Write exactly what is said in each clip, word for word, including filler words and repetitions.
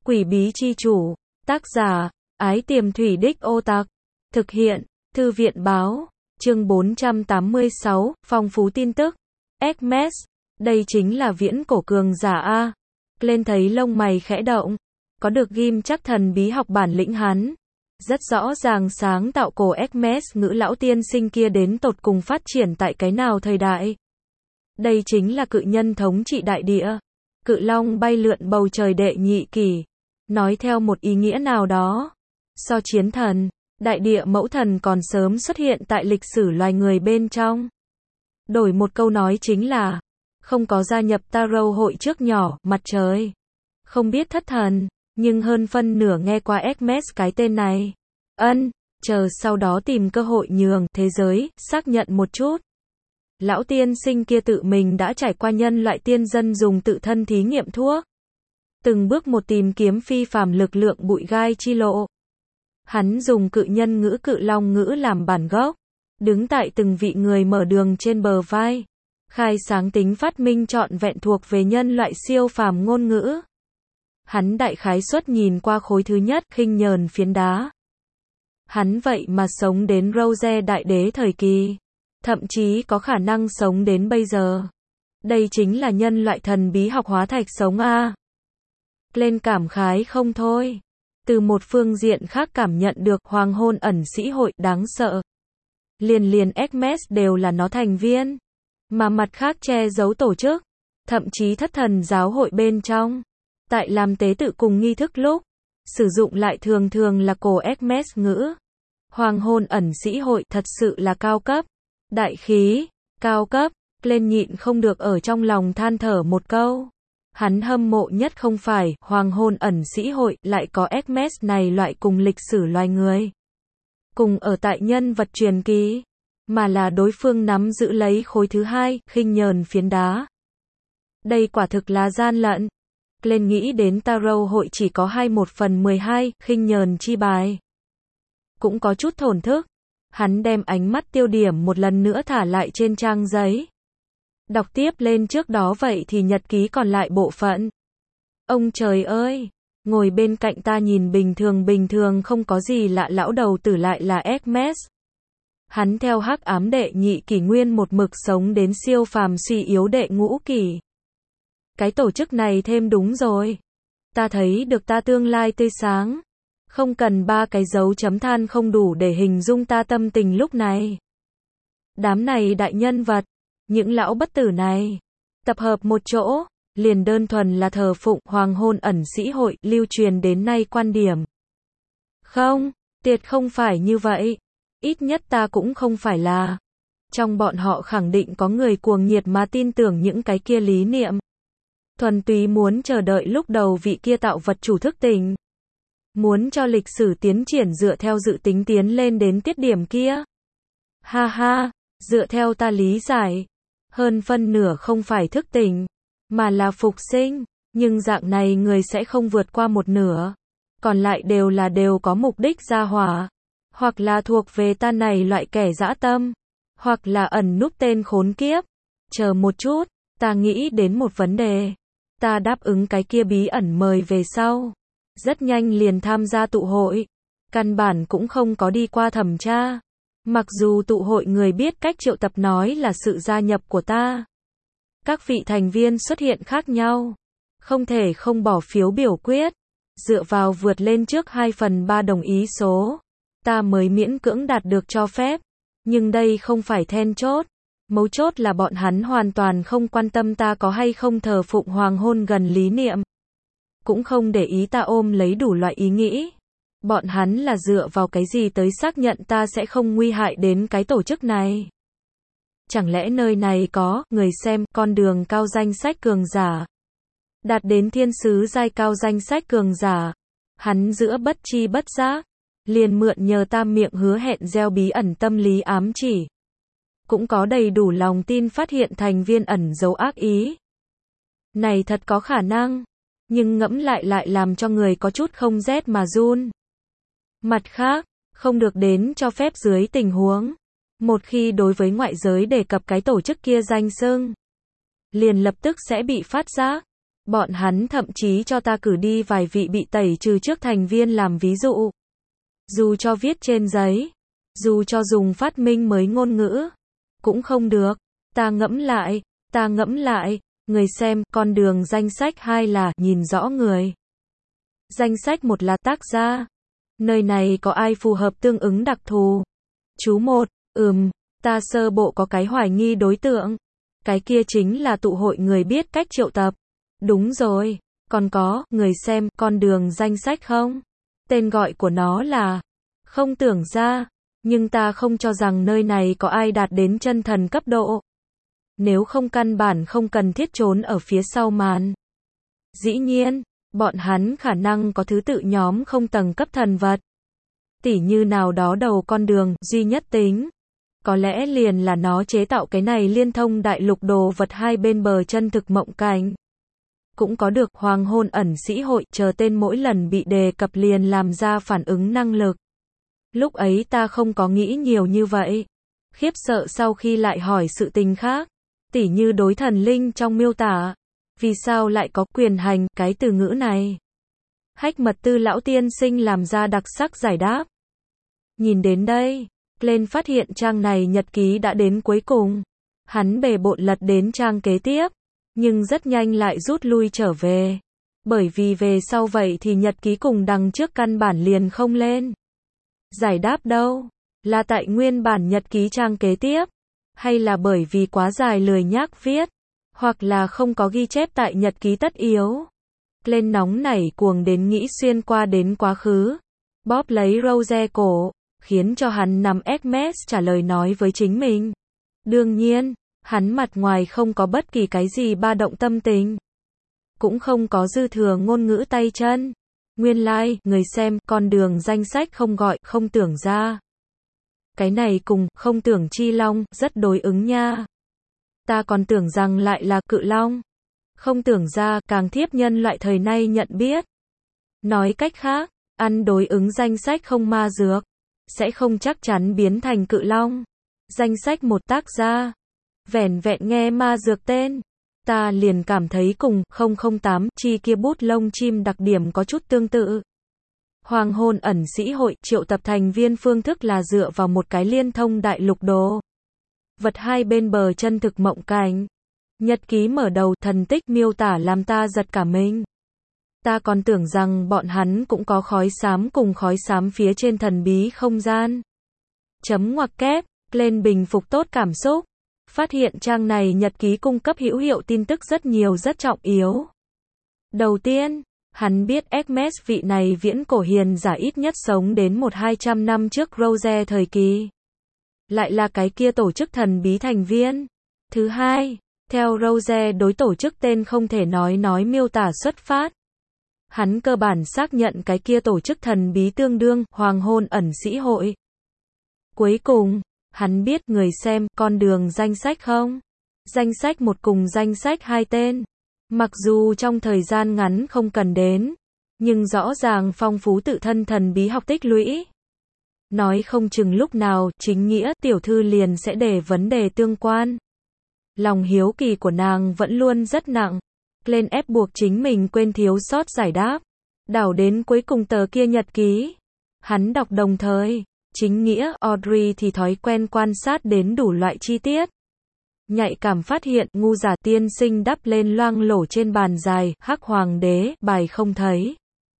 Quỷ bí chi chủ. Tác giả, Ái Tiềm Thủy Đích Ô Tặc. Thực hiện, Thư viện báo. Chương bốn trăm tám mươi sáu, phong phú tin tức. Hermes. Đây chính là viễn cổ cường giả A. Lên thấy lông mày khẽ động. Có được ghim chắc thần bí học bản lĩnh hắn. Rất rõ ràng sáng tạo cổ Hermes ngữ lão tiên sinh kia đến tột cùng phát triển tại cái nào thời đại. Đây chính là cự nhân thống trị đại địa. Cự long bay lượn bầu trời đệ nhị kỷ. Nói theo một ý nghĩa nào đó. So chiến thần, đại địa mẫu thần còn sớm xuất hiện tại lịch sử loài người bên trong. Đổi một câu nói chính là, không có gia nhập Tarot hội trước nhỏ, mặt trời. Không biết thất thần, nhưng hơn phân nửa nghe qua Hermes cái tên này. Ân, chờ sau đó tìm cơ hội nhường thế giới, xác nhận một chút. Lão tiên sinh kia tự mình đã trải qua nhân loại tiên dân dùng tự thân thí nghiệm thuốc. Từng bước một tìm kiếm phi phàm lực lượng bụi gai chi lộ. Hắn dùng cự nhân ngữ cự long ngữ làm bản gốc. Đứng tại từng vị người mở đường trên bờ vai. Khai sáng tính phát minh trọn vẹn thuộc về nhân loại siêu phàm ngôn ngữ. Hắn đại khái suất nhìn qua khối thứ nhất, khinh nhờn phiến đá. Hắn vậy mà sống đến Rose đại đế thời kỳ. Thậm chí có khả năng sống đến bây giờ. Đây chính là nhân loại thần bí học hóa thạch sống A. Lên cảm khái không thôi. Từ một phương diện khác cảm nhận được hoàng hôn ẩn sĩ hội đáng sợ. Liền liền Hermes đều là nó thành viên. Mà mặt khác che giấu tổ chức. Thậm chí thất thần giáo hội bên trong. Tại làm tế tự cùng nghi thức lúc. Sử dụng lại thường thường là cổ Hermes ngữ. Hoàng hôn ẩn sĩ hội thật sự là cao cấp. Đại khí, cao cấp. Lên nhịn không được ở trong lòng than thở một câu. Hắn hâm mộ nhất không phải hoàng hôn ẩn sĩ hội lại có Hermes này loại cùng lịch sử loài người. Cùng ở tại nhân vật truyền kỳ. Mà là đối phương nắm giữ lấy khối thứ hai, khinh nhờn phiến đá. Đây quả thực là gian lận. Lên nghĩ đến Tarot hội chỉ có hai một phần mười hai, khinh nhờn chi bài. Cũng có chút thổn thức. Hắn đem ánh mắt tiêu điểm một lần nữa thả lại trên trang giấy. Đọc tiếp lên trước đó vậy thì nhật ký còn lại bộ phận. Ông trời ơi! Ngồi bên cạnh ta nhìn bình thường bình thường không có gì lạ lão đầu tử lại là Hermes. Hắn theo hắc ám đệ nhị kỷ nguyên một mực sống đến siêu phàm suy yếu đệ ngũ kỷ. Cái tổ chức này thêm đúng rồi. Ta thấy được ta tương lai tươi sáng. Không cần ba cái dấu chấm than không đủ để hình dung ta tâm tình lúc này. Đám này đại nhân vật. Những lão bất tử này. Tập hợp một chỗ. Liền đơn thuần là thờ phụng hoàng hôn ẩn sĩ hội lưu truyền đến nay quan điểm. Không, tuyệt không phải như vậy. Ít nhất ta cũng không phải là. Trong bọn họ khẳng định có người cuồng nhiệt mà tin tưởng những cái kia lý niệm. Thuần túy muốn chờ đợi lúc đầu vị kia tạo vật chủ thức tỉnh. Muốn cho lịch sử tiến triển dựa theo dự tính tiến lên đến tiết điểm kia. Ha ha, dựa theo ta lý giải. Hơn phân nửa không phải thức tỉnh. Mà là phục sinh. Nhưng dạng này người sẽ không vượt qua một nửa. Còn lại đều là đều có mục đích ra hỏa. Hoặc là thuộc về ta này loại kẻ dã tâm. Hoặc là ẩn núp tên khốn kiếp. Chờ một chút, ta nghĩ đến một vấn đề. Ta đáp ứng cái kia bí ẩn mời về sau. Rất nhanh liền tham gia tụ hội. Căn bản cũng không có đi qua thẩm tra. Mặc dù tụ hội người biết cách triệu tập nói là sự gia nhập của ta. Các vị thành viên xuất hiện khác nhau. Không thể không bỏ phiếu biểu quyết. Dựa vào vượt lên trước hai phần ba đồng ý số. Ta mới miễn cưỡng đạt được cho phép. Nhưng đây không phải then chốt. Mấu chốt là bọn hắn hoàn toàn không quan tâm ta có hay không thờ phụng hoàng hôn gần lý niệm. Cũng không để ý ta ôm lấy đủ loại ý nghĩ. Bọn hắn là dựa vào cái gì tới xác nhận ta sẽ không nguy hại đến cái tổ chức này. Chẳng lẽ nơi này có người xem con đường cao danh sách cường giả. Đạt đến thiên sứ giai cao danh sách cường giả. Hắn giữa bất chi bất giác. Liền mượn nhờ ta miệng hứa hẹn gieo bí ẩn tâm lý ám chỉ. Cũng có đầy đủ lòng tin phát hiện thành viên ẩn giấu ác ý. Này thật có khả năng. Nhưng ngẫm lại lại làm cho người có chút không rét mà run. Mặt khác, không được đến cho phép dưới tình huống. Một khi đối với ngoại giới đề cập cái tổ chức kia danh xưng. Liền lập tức sẽ bị phát giác. Bọn hắn thậm chí cho ta cử đi vài vị bị tẩy trừ trước thành viên làm ví dụ. Dù cho viết trên giấy, dù cho dùng phát minh mới ngôn ngữ, cũng không được. Ta ngẫm lại, ta ngẫm lại, người xem, con đường danh sách hai là nhìn rõ người. Danh sách một là tác gia. Nơi này có ai phù hợp tương ứng đặc thù? Chú một, ừm, ta sơ bộ có cái hoài nghi đối tượng. Cái kia chính là tụ hội người biết cách triệu tập. Đúng rồi, còn có, người xem, con đường danh sách không? Tên gọi của nó là không tưởng ra, nhưng ta không cho rằng nơi này có ai đạt đến chân thần cấp độ. Nếu không căn bản không cần thiết trốn ở phía sau màn. Dĩ nhiên, bọn hắn khả năng có thứ tự nhóm không tầng cấp thần vật. Tỉ như nào đó đầu con đường, duy nhất tính. Có lẽ liền là nó chế tạo cái này liên thông đại lục đồ vật hai bên bờ chân thực mộng cảnh. Cũng có được hoàng hôn ẩn sĩ hội, chờ tên mỗi lần bị đề cập liền làm ra phản ứng năng lực. Lúc ấy ta không có nghĩ nhiều như vậy. Khiếp sợ sau khi lại hỏi sự tình khác. Tỉ như đối thần linh trong miêu tả. Vì sao lại có quyền hành, cái từ ngữ này? Hách mật tư lão tiên sinh làm ra đặc sắc giải đáp. Nhìn đến đây, Glenn phát hiện trang này nhật ký đã đến cuối cùng. Hắn bề bộn lật đến trang kế tiếp, nhưng rất nhanh lại rút lui trở về. Bởi vì về sau vậy thì nhật ký cùng đằng trước căn bản liền không lên. Giải đáp đâu? Là tại nguyên bản nhật ký trang kế tiếp? Hay là bởi vì quá dài lười nhác viết? Hoặc là không có ghi chép tại nhật ký tất yếu? Glenn nóng nảy cuồng đến nghĩ xuyên qua đến quá khứ. Bóp lấy Rose cổ, khiến cho hắn nằm Hermes trả lời nói với chính mình. Đương nhiên, hắn mặt ngoài không có bất kỳ cái gì ba động tâm tình. Cũng không có dư thừa ngôn ngữ tay chân. Nguyên lai, like, người xem, con đường danh sách không gọi, không tưởng ra. Cái này cùng, không tưởng chi long, rất đối ứng nha. Ta còn tưởng rằng lại là cự long. Không tưởng ra, càng thiếp nhân loại thời nay nhận biết. Nói cách khác, ăn đối ứng danh sách không ma dược, sẽ không chắc chắn biến thành cự long. Danh sách một tác gia. Vẻn vẹn nghe ma dược tên, ta liền cảm thấy cùng không không tám chi kia bút lông chim đặc điểm có chút tương tự. Hoàng hôn ẩn sĩ hội triệu tập thành viên phương thức là dựa vào một cái liên thông đại lục đồ. Vật hai bên bờ chân thực mộng cảnh. Nhật ký mở đầu thần tích miêu tả làm ta giật cả mình. Ta còn tưởng rằng bọn hắn cũng có khói xám cùng khói xám phía trên thần bí không gian. Chấm ngoặc kép, lên bình phục tốt cảm xúc. Phát hiện trang này nhật ký cung cấp hữu hiệu tin tức rất nhiều rất trọng yếu. Đầu tiên, hắn biết Hermes vị này viễn cổ hiền giả ít nhất sống đến một hai trăm năm trước Rose thời kỳ. Lại là cái kia tổ chức thần bí thành viên. Thứ hai, theo Rose đối tổ chức tên không thể nói nói miêu tả xuất phát. Hắn cơ bản xác nhận cái kia tổ chức thần bí tương đương hoàng hôn ẩn sĩ hội. Cuối cùng, hắn biết người xem con đường danh sách không? Danh sách một cùng danh sách hai tên. Mặc dù trong thời gian ngắn không cần đến, nhưng rõ ràng phong phú tự thân thần bí học tích lũy. Nói không chừng lúc nào chính nghĩa tiểu thư liền sẽ để vấn đề tương quan. Lòng hiếu kỳ của nàng vẫn luôn rất nặng. Lên ép buộc chính mình quên thiếu sót giải đáp. Đảo đến cuối cùng tờ kia nhật ký. Hắn đọc đồng thời. Chính nghĩa, Audrey thì thói quen quan sát đến đủ loại chi tiết. Nhạy cảm phát hiện, ngu giả tiên sinh đắp lên loang lổ trên bàn dài, hắc hoàng đế, bài không thấy.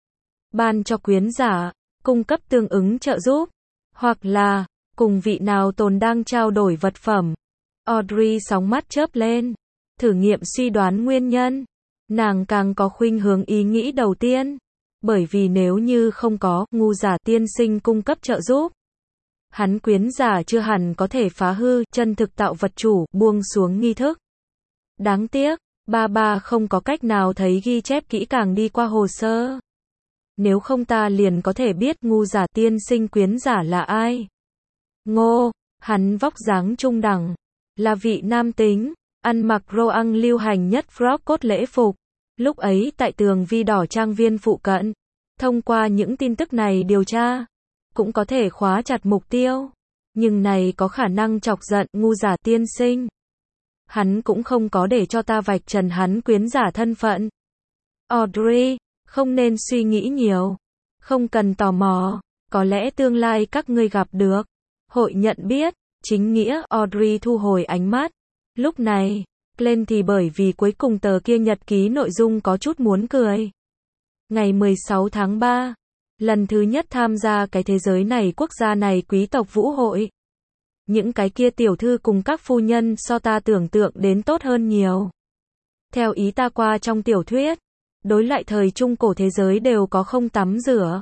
Ban cho quyến giả, cung cấp tương ứng trợ giúp. Hoặc là, cùng vị nào tồn đang trao đổi vật phẩm. Audrey sóng mắt chớp lên. Thử nghiệm suy đoán nguyên nhân. Nàng càng có khuynh hướng ý nghĩ đầu tiên. Bởi vì nếu như không có, ngu giả tiên sinh cung cấp trợ giúp. Hắn quyến giả chưa hẳn có thể phá hư, chân thực tạo vật chủ, buông xuống nghi thức. Đáng tiếc, ba ba không có cách nào thấy ghi chép kỹ càng đi qua hồ sơ. Nếu không ta liền có thể biết ngu giả tiên sinh quyến giả là ai. Ngô, hắn vóc dáng trung đẳng, là vị nam tính, ăn mặc roang lưu hành nhất frock cốt lễ phục. Lúc ấy tại tường vi đỏ trang viên phụ cận, thông qua những tin tức này điều tra, cũng có thể khóa chặt mục tiêu. Nhưng này có khả năng chọc giận ngu giả tiên sinh. Hắn cũng không có để cho ta vạch trần hắn quyến giả thân phận. Audrey, không nên suy nghĩ nhiều. Không cần tò mò. Có lẽ tương lai các ngươi gặp được. Hội nhận biết. Chính nghĩa. Audrey thu hồi ánh mắt. Lúc này, Glenn thì bởi vì cuối cùng tờ kia nhật ký nội dung có chút muốn cười. Ngày mười sáu tháng ba. Lần thứ nhất tham gia cái thế giới này quốc gia này quý tộc vũ hội. Những cái kia tiểu thư cùng các phu nhân so ta tưởng tượng đến tốt hơn nhiều. Theo ý ta qua trong tiểu thuyết, đối lại thời trung cổ thế giới đều có không tắm rửa.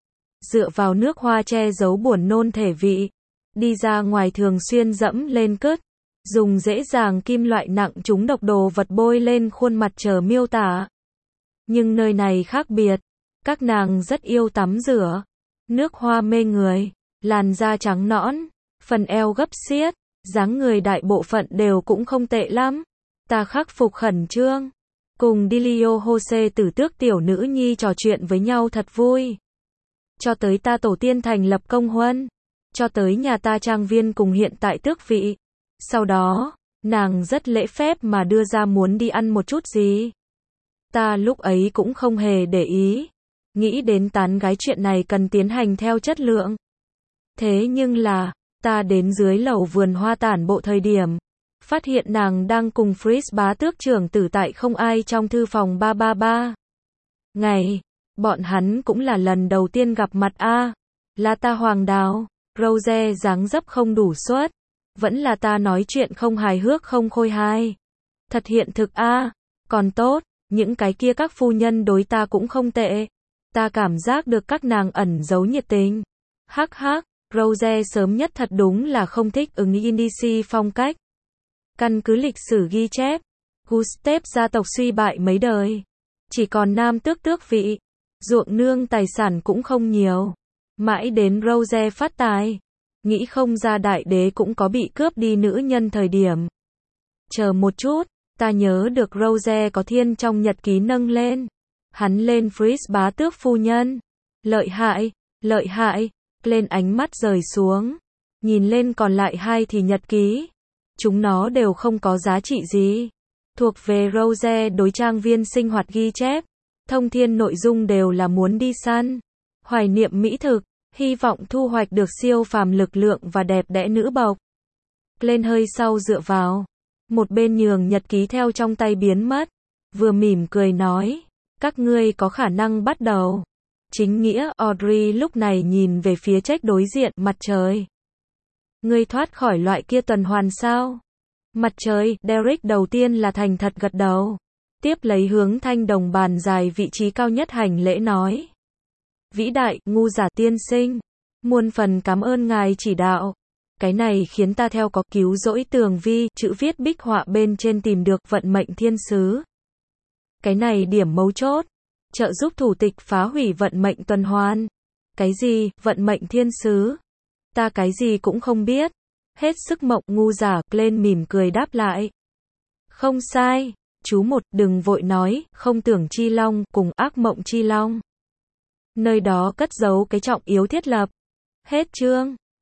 Dựa vào nước hoa che giấu buồn nôn thể vị. Đi ra ngoài thường xuyên dẫm lên cứt. Dùng dễ dàng kim loại nặng trúng độc đồ vật bôi lên khuôn mặt chờ miêu tả. Nhưng nơi này khác biệt. Các nàng rất yêu tắm rửa. Nước hoa mê người. Làn da trắng nõn. Phần eo gấp xiết. Dáng người đại bộ phận đều cũng không tệ lắm. Ta khắc phục khẩn trương. Cùng Dilio Jose tử tước tiểu nữ nhi trò chuyện với nhau thật vui. Cho tới ta tổ tiên thành lập công huân. Cho tới nhà ta trang viên cùng hiện tại tước vị. Sau đó, nàng rất lễ phép mà đưa ra muốn đi ăn một chút gì. Ta lúc ấy cũng không hề để ý. Nghĩ đến tán gái chuyện này cần tiến hành theo chất lượng. Thế nhưng là, ta đến dưới lầu vườn hoa tản bộ thời điểm. Phát hiện nàng đang cùng Fritz bá tước trưởng tử tại không ai trong thư phòng ba ba ba. Ngày, bọn hắn cũng là lần đầu tiên gặp mặt a. Là ta hoàng đào, Rose dáng dấp không đủ suất. Vẫn là ta nói chuyện không hài hước không khôi hài. Thật hiện thực a. Còn tốt, những cái kia các phu nhân đối ta cũng không tệ. Ta cảm giác được các nàng ẩn giấu nhiệt tình. Hắc hắc, Rose sớm nhất thật đúng là không thích ứng Indici phong cách. Căn cứ lịch sử ghi chép, Gustav gia tộc suy bại mấy đời. Chỉ còn nam tước tước vị. Ruộng nương tài sản cũng không nhiều. Mãi đến Rose phát tài. Nghĩ không ra đại đế cũng có bị cướp đi nữ nhân thời điểm. Chờ một chút, ta nhớ được Rose có thiên trong nhật ký nâng lên. Hắn lên Fritz bá tước phu nhân. Lợi hại, lợi hại, lên ánh mắt rời xuống. Nhìn lên còn lại hai thì nhật ký. Chúng nó đều không có giá trị gì. Thuộc về Rose đối trang viên sinh hoạt ghi chép. Thông thiên nội dung đều là muốn đi săn. Hoài niệm mỹ thực. Hy vọng thu hoạch được siêu phàm lực lượng và đẹp đẽ nữ bộc. Lên hơi sau dựa vào. Một bên nhường nhật ký theo trong tay biến mất. Vừa mỉm cười nói. Các ngươi có khả năng bắt đầu. Chính nghĩa. Audrey lúc này nhìn về phía trách đối diện. Mặt trời. Ngươi thoát khỏi loại kia tuần hoàn sao? Mặt trời. Derek đầu tiên là thành thật gật đầu. Tiếp lấy hướng thanh đồng bàn dài vị trí cao nhất hành lễ nói. Vĩ đại, ngu giả tiên sinh. Muôn phần cảm ơn ngài chỉ đạo. Cái này khiến ta theo có cứu rỗi tường vi, chữ viết bích họa bên trên tìm được vận mệnh thiên sứ. Cái này điểm mấu chốt. Trợ giúp thủ tịch phá hủy vận mệnh tuần hoàn. Cái gì, vận mệnh thiên sứ? Ta cái gì cũng không biết. Hết sức mộng ngu giả, lên mỉm cười đáp lại. Không sai. Chú một, đừng vội nói, không tưởng chi long, cùng ác mộng chi long. Nơi đó cất giấu cái trọng yếu thiết lập. Hết chương.